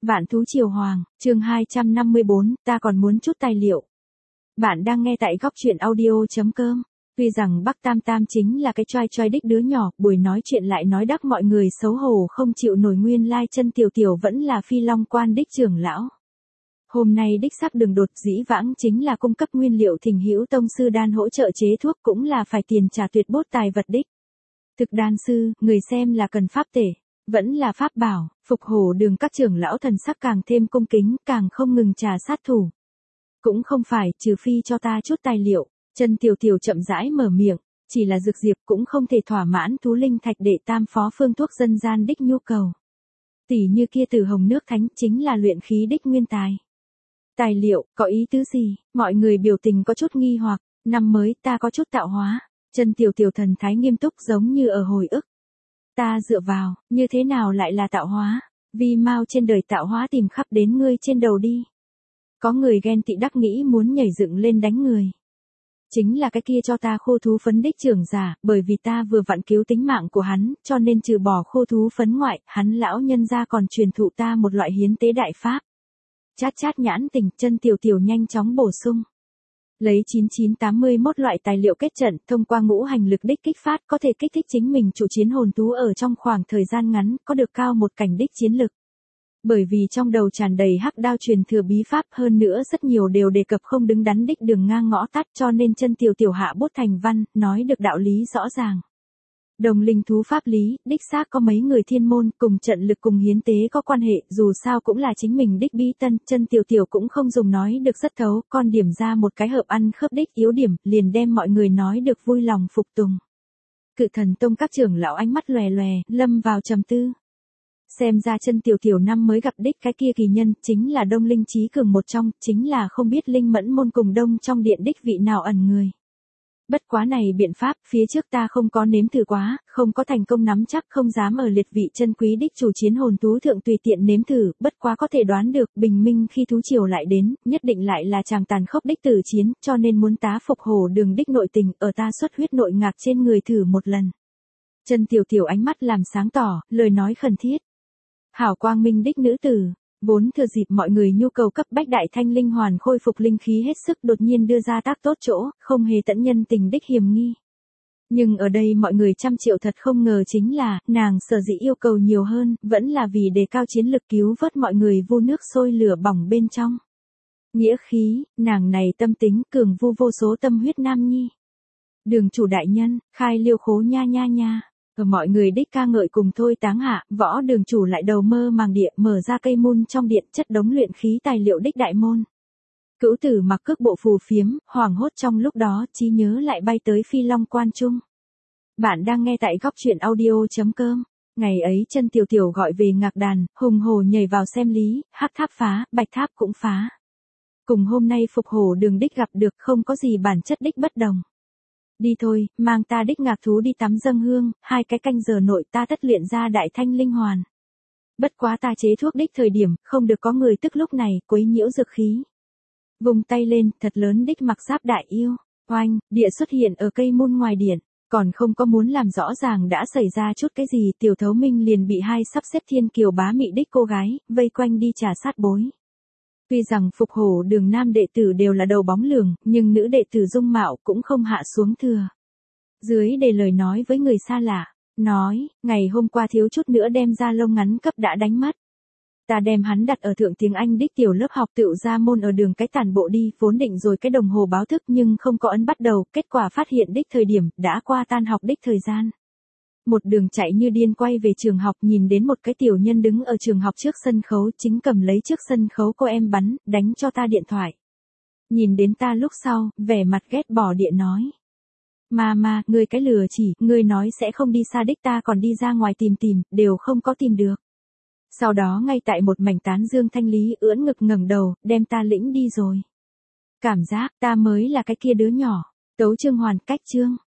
Vạn thú triều hoàng, chương 254, ta còn muốn chút tài liệu. Bạn đang nghe tại góc truyện audio.com. Tuy rằng Bắc Tam Tam chính là cái choai choai đích đứa nhỏ, buổi nói chuyện lại nói đắc mọi người xấu hổ không chịu nổi, nguyên lai chân tiểu tiểu vẫn là Phi Long quan đích trưởng lão. Hôm nay đích sắc đường đột, dĩ vãng chính là cung cấp nguyên liệu Thỉnh Hữu tông sư đan hỗ trợ chế thuốc, cũng là phải tiền trả tuyệt bốt tài vật đích. Thực đan sư, người xem là cần pháp tể, vẫn là pháp bảo. Phục Hổ Đường các trưởng lão thần sắc càng thêm cung kính, càng không ngừng trà sát thủ. Cũng không phải, trừ phi cho ta chút tài liệu. Chân tiểu tiểu chậm rãi mở miệng, chỉ là dược diệp cũng không thể thỏa mãn thú linh thạch đệ tam phó phương thuốc dân gian đích nhu cầu. Tỷ như kia từ hồng nước thánh chính là luyện khí đích nguyên tài. Tài liệu, có ý tứ gì? Mọi người biểu tình có chút nghi hoặc. Năm mới ta có chút tạo hóa. Chân tiểu tiểu thần thái nghiêm túc giống như ở hồi ức. Ta dựa vào, như thế nào lại là tạo hóa? Vì mau trên đời tạo hóa tìm khắp đến ngươi trên đầu đi. Có người ghen tị đắc nghĩ muốn nhảy dựng lên đánh người. Chính là cái kia cho ta khô thú phấn đích trưởng giả, bởi vì ta vừa vặn cứu tính mạng của hắn, cho nên trừ bỏ khô thú phấn ngoại, hắn lão nhân gia còn truyền thụ ta một loại hiến tế đại pháp. Chát chát nhãn tình, chân tiểu tiểu nhanh chóng bổ sung. Lấy 9981 loại tài liệu kết trận, thông qua ngũ hành lực đích kích phát, có thể kích thích chính mình chủ chiến hồn thú ở trong khoảng thời gian ngắn, có được cao một cảnh đích chiến lực. Bởi vì trong đầu tràn đầy hắc đao truyền thừa bí pháp, hơn nữa rất nhiều đều đề cập không đứng đắn đích đường ngang ngõ tắt, cho nên chân tiểu tiểu hạ bút thành văn, nói được đạo lý rõ ràng. Đồng linh thú pháp lý, đích xác có mấy người thiên môn, cùng trận lực cùng hiến tế có quan hệ, dù sao cũng là chính mình đích bí tân, chân tiểu tiểu cũng không dùng nói được rất thấu, con điểm ra một cái hợp ăn khớp đích yếu điểm, liền đem mọi người nói được vui lòng phục tùng. Cự Thần Tông các trưởng lão ánh mắt lòe lòe, lâm vào trầm tư. Xem ra chân tiểu tiểu năm mới gặp đích cái kia kỳ nhân, chính là Đông Linh Chí Cường một trong, chính là không biết Linh Mẫn môn cùng Đông trong điện đích vị nào ẩn người. Bất quá này biện pháp, phía trước ta không có nếm thử quá, không có thành công nắm chắc, không dám ở liệt vị chân quý đích chủ chiến hồn thú thượng tùy tiện nếm thử, bất quá có thể đoán được, bình minh khi thú triều lại đến, nhất định lại là chàng tàn khốc đích tử chiến, cho nên muốn tá Phục Hổ Đường đích nội tình, ở ta xuất huyết nội ngạc trên người thử một lần. Chân tiểu tiểu ánh mắt làm sáng tỏ, lời nói khẩn thiết. Hảo quang minh đích nữ tử, vốn thừa dịp mọi người nhu cầu cấp bách đại thanh linh hoàn khôi phục linh khí hết sức, đột nhiên đưa ra tác tốt chỗ, không hề tận nhân tình đích hiềm nghi. Nhưng ở đây mọi người trăm triệu thật không ngờ chính là, nàng sở dĩ yêu cầu nhiều hơn, vẫn là vì đề cao chiến lực cứu vớt mọi người vu nước sôi lửa bỏng bên trong. Nghĩa khí, nàng này tâm tính cường vu vô số tâm huyết nam nhi. Đường chủ đại nhân, khai liêu khố nha nha nha. Ở mọi người đích ca ngợi cùng thôi táng hạ, Võ Đường chủ lại đầu mơ màng địa mở ra cây môn trong điện, chất đống luyện khí tài liệu đích đại môn. Cữu Tử mặc cước bộ phù phiếm, hoảng hốt trong lúc đó, trí nhớ lại bay tới Phi Long quan trung. Bạn đang nghe tại góc truyện audio.com. Ngày ấy chân tiểu tiểu gọi về ngạc đàn, hùng hổ nhảy vào xem lý, hắc tháp phá, bạch tháp cũng phá. Cùng hôm nay Phục Hổ Đường đích gặp được, không có gì bản chất đích bất đồng. Đi thôi, mang ta đích ngạc thú đi tắm dâng hương, 2 cái canh giờ nội ta tất luyện ra đại thanh linh hoàn. Bất quá ta chế thuốc đích thời điểm, không được có người tức lúc này, quấy nhiễu dược khí. Vùng tay lên, thật lớn đích mặc giáp đại yêu, oanh, địa xuất hiện ở cây môn ngoài điện, còn không có muốn làm rõ ràng đã xảy ra chút cái gì, Tiểu Thấu Minh liền bị 2 sắp xếp thiên kiều bá mị đích cô gái, vây quanh đi trà sát bối. Tuy rằng Phục Hổ Đường nam đệ tử đều là đầu bóng lường, nhưng nữ đệ tử dung mạo cũng không hạ xuống thừa. Dưới đề lời nói với người xa lạ, nói, ngày hôm qua thiếu chút nữa đem ra lông ngắn cấp đã đánh mất. Ta đem hắn đặt ở thượng tiếng Anh đích tiểu lớp học tựu ra môn ở đường cái tản bộ đi, vốn định rồi cái đồng hồ báo thức nhưng không có ấn bắt đầu, kết quả phát hiện đích thời điểm, đã qua tan học đích thời gian. Một đường chạy như điên quay về trường học, nhìn đến một cái tiểu nhân đứng ở trường học trước sân khấu, chính cầm lấy trước sân khấu cô em bắn, đánh cho ta điện thoại. Nhìn đến ta lúc sau, vẻ mặt ghét bỏ điện nói. Mà, ngươi cái lừa chỉ, ngươi nói sẽ không đi xa đích, ta còn đi ra ngoài tìm, đều không có tìm được. Sau đó ngay tại một mảnh tán dương thanh lý ưỡn ngực ngẩng đầu, đem ta lĩnh đi rồi. Cảm giác ta mới là cái kia đứa nhỏ. Tấu chương hoàn cách chương.